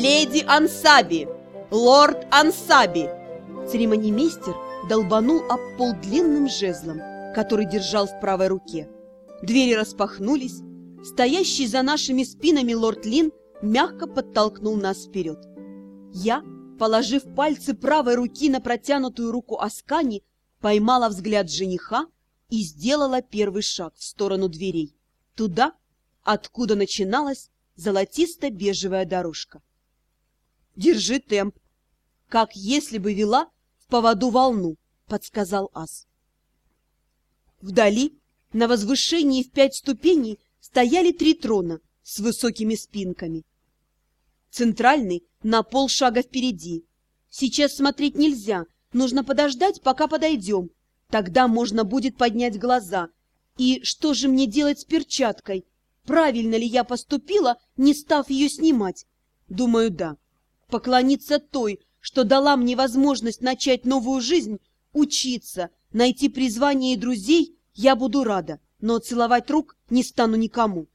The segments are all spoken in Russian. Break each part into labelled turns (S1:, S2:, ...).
S1: Леди Ансаби! Лорд Ансаби!» Церемонимейстер долбанул об пол длинным жезлом, который держал в правой руке. Двери распахнулись. Стоящий за нашими спинами лорд Лин мягко подтолкнул нас вперед. Я, положив пальцы правой руки на протянутую руку Аскани, поймала взгляд жениха и сделала первый шаг в сторону дверей, туда, откуда начиналась золотисто-бежевая дорожка. «Держи темп, как если бы вела в поводу волну», — подсказал ас. Вдали, на возвышении в 5 ступеней, стояли 3 трона с высокими спинками. Центральный на полшага впереди. Сейчас смотреть нельзя, нужно подождать, пока подойдем. Тогда можно будет поднять глаза. И что же мне делать с перчаткой? Правильно ли я поступила, не став ее снимать? Думаю, да. Поклониться той, что дала мне возможность начать новую жизнь, учиться, найти призвание и друзей, я буду рада, но целовать рук не стану никому.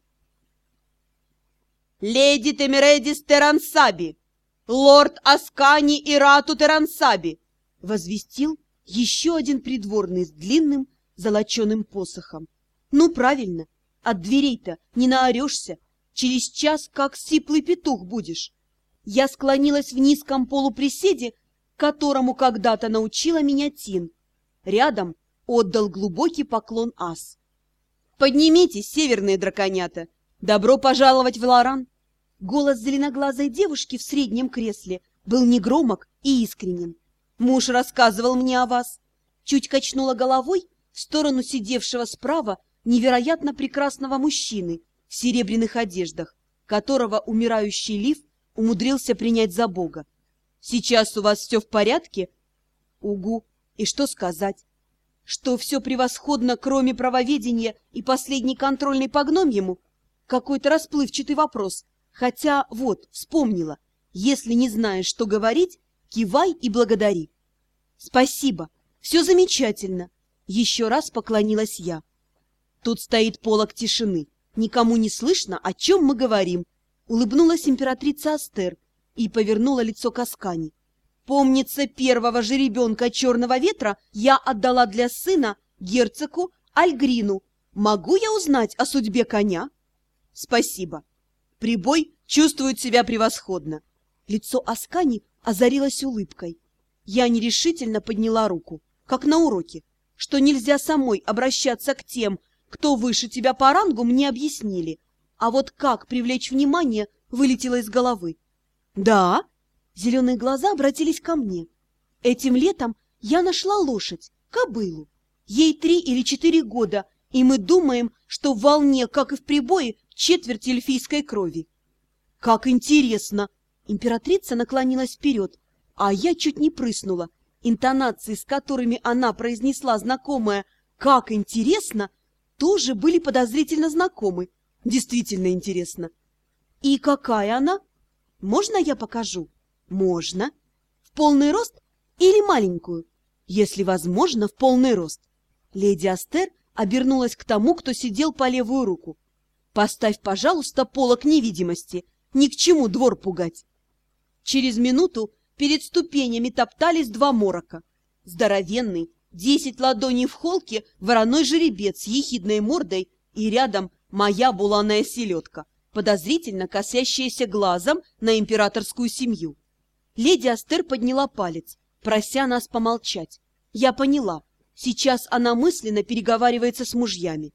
S1: «Леди Темередис Терансаби! Лорд Аскани Ирату Терансаби!» возвестил еще один придворный с длинным золоченым посохом. «Ну, правильно, от дверей-то не наорешься, через час как сиплый петух будешь». Я склонилась в низком полуприседе, которому когда-то научила меня Тин. Рядом отдал глубокий поклон ас. «Поднимитесь, северные драконята! Добро пожаловать в Лоран!» Голос зеленоглазой девушки в среднем кресле был негромок и искренен. «Муж рассказывал мне о вас». Чуть качнула головой в сторону сидевшего справа невероятно прекрасного мужчины в серебряных одеждах, которого умирающий Лив умудрился принять за бога. «Сейчас у вас все в порядке?» «Угу. И что сказать? Что все превосходно, кроме правоведения и последней контрольной по гномьему?» Какой-то расплывчатый вопрос. Хотя, вот, вспомнила. Если не знаешь, что говорить, кивай и благодари. «Спасибо. Все замечательно». Еще раз поклонилась я. Тут стоит полог тишины. Никому не слышно, о чем мы говорим. Улыбнулась императрица Астер и повернула лицо к Аскани. «Помнится, первого жеребенка Черного Ветра я отдала для сына герцогу Альгрину. Могу я узнать о судьбе коня?» «Спасибо. Прибой чувствует себя превосходно». Лицо Аскани озарилось улыбкой. Я нерешительно подняла руку, как на уроке. Что нельзя самой обращаться к тем, кто выше тебя по рангу, мне объяснили. А вот как привлечь внимание, вылетело из головы. «Да?» Зеленые глаза обратились ко мне. «Этим летом я нашла лошадь, кобылу. Ей 3 или 4 года, и мы думаем, что в волне, как и в прибое, четверть эльфийской крови». «Как интересно!» Императрица наклонилась вперед, а я чуть не прыснула. Интонации, с которыми она произнесла знакомое «как интересно», тоже были подозрительно знакомы. Действительно интересно. «И какая она? Можно я покажу?» «Можно. В полный рост или маленькую?» «Если возможно, в полный рост». Леди Астер обернулась к тому, кто сидел по левую руку. «Поставь, пожалуйста, полог невидимости. Ни к чему двор пугать». Через минуту перед ступенями топтались 2 морока. Здоровенный, 10 ладоней в холке, вороной жеребец с ехидной мордой и рядом моя буланая селедка, подозрительно косящаяся глазом на императорскую семью. Леди Астер подняла палец, прося нас помолчать. Я поняла, сейчас она мысленно переговаривается с мужьями.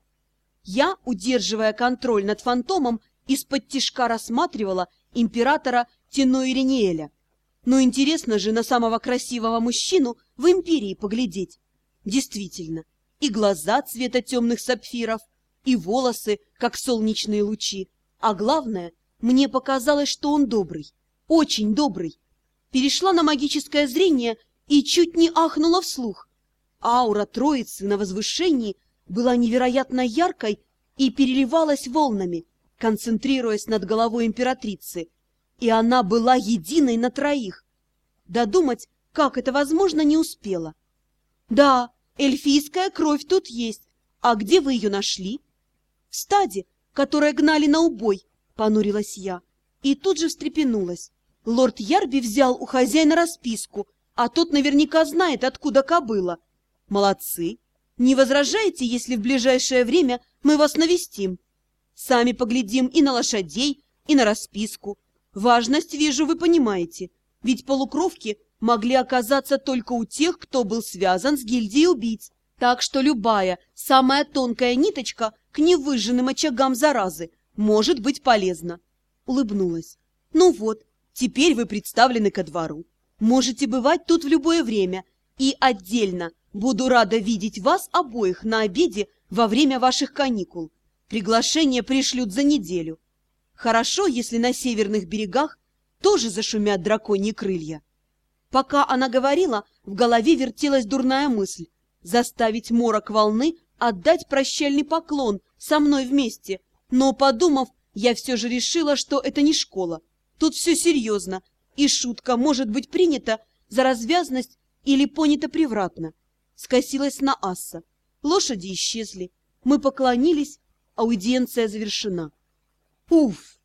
S1: Я, удерживая контроль над фантомом, из-под тишка рассматривала императора Тенуэриниэля. Но интересно же на самого красивого мужчину в империи поглядеть. Действительно, и глаза цвета темных сапфиров, и волосы, как солнечные лучи. А главное, мне показалось, что он добрый, очень добрый. Перешла на магическое зрение и чуть не ахнула вслух. Аура троицы на возвышении была невероятно яркой и переливалась волнами, концентрируясь над головой императрицы. И она была единой на 3. Додумать, как это возможно, не успела. «Да, эльфийская кровь тут есть. А где вы ее нашли?» «В стаде, которое гнали на убой», — понурилась я. И тут же встрепенулась. Лорд Ярби взял у хозяина расписку, а тот наверняка знает, откуда кобыла. Молодцы. Не возражаете, если в ближайшее время мы вас навестим? Сами поглядим и на лошадей, и на расписку. Важность, вижу, вы понимаете, ведь полукровки могли оказаться только у тех, кто был связан с гильдией убийц. Так что любая, самая тонкая ниточка к невыжженным очагам заразы может быть полезна. Улыбнулась. Ну вот, теперь вы представлены ко двору. Можете бывать тут в любое время. И отдельно буду рада видеть вас обоих на обеде во время ваших каникул. Приглашение пришлют за неделю. Хорошо, если на северных берегах тоже зашумят драконьи крылья. Пока она говорила, в голове вертелась дурная мысль заставить морок волны отдать прощальный поклон со мной вместе. Но, подумав, я все же решила, что это не школа. Тут все серьезно, и шутка может быть принята за развязность или понята превратно. Скосилась на Асса. Лошади исчезли. Мы поклонились, аудиенция завершена. Уф!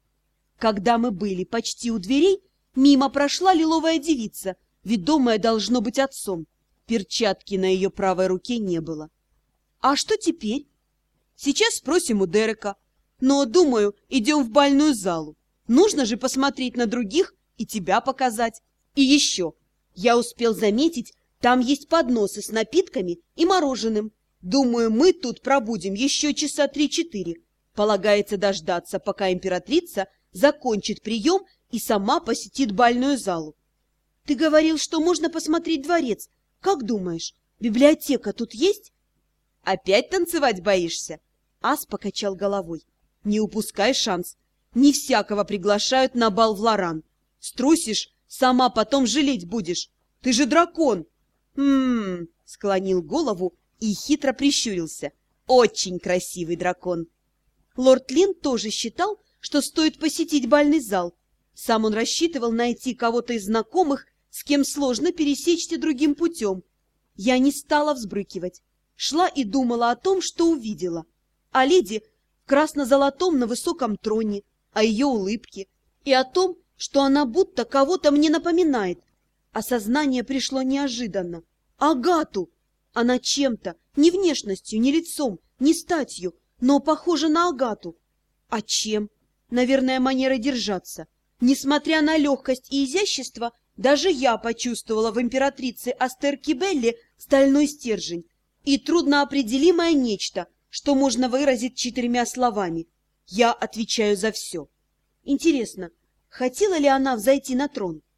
S1: Когда мы были почти у дверей, мимо прошла лиловая девица, ведомая должно быть отцом. Перчатки на ее правой руке не было. А что теперь? Сейчас спросим у Дерека. Но, думаю, идем в бальную залу. Нужно же посмотреть на других и тебя показать. И еще, я успел заметить, там есть подносы с напитками и мороженым. Думаю, мы тут пробудем еще часа 3-4. Полагается дождаться, пока императрица закончит прием и сама посетит бальную залу. Ты говорил, что можно посмотреть дворец. Как думаешь, библиотека тут есть? Опять танцевать боишься? Ас покачал головой. Не упускай шанс. Не всякого приглашают на бал в Лоран. Струсишь, сама потом жалеть будешь. Ты же дракон. Склонил голову и хитро прищурился. Очень красивый дракон. Лорд Лин тоже считал, что стоит посетить бальный зал. Сам он рассчитывал найти кого-то из знакомых, с кем сложно пересечься другим путем. Я не стала взбрыкивать. Шла и думала о том, что увидела. О леди в красно-золотом на высоком троне, о ее улыбке и о том, что она будто кого-то мне напоминает. Осознание пришло неожиданно. Агату! Она чем-то, не внешностью, не лицом, не статью, но похожа на Агату. А чем? Наверное, манерой держаться. Несмотря на легкость и изящество, даже я почувствовала в императрице Астерке Белли стальной стержень и трудноопределимое нечто, что можно выразить 4 словами. Я отвечаю за все. Интересно, хотела ли она взойти на трон?